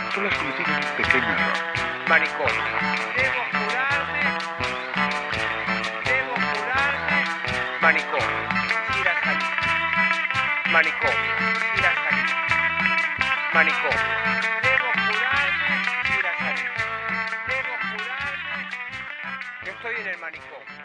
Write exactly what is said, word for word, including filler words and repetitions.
Son las soluciones de un pequeño error. Manicomio. Debo curarme. Debo curarme. Manicomio. Ir a salir. Manicomio. Ir a salir. Manicomio. Debo curarme. Ir a salir. Debo curarme. Yo estoy en el manicomio.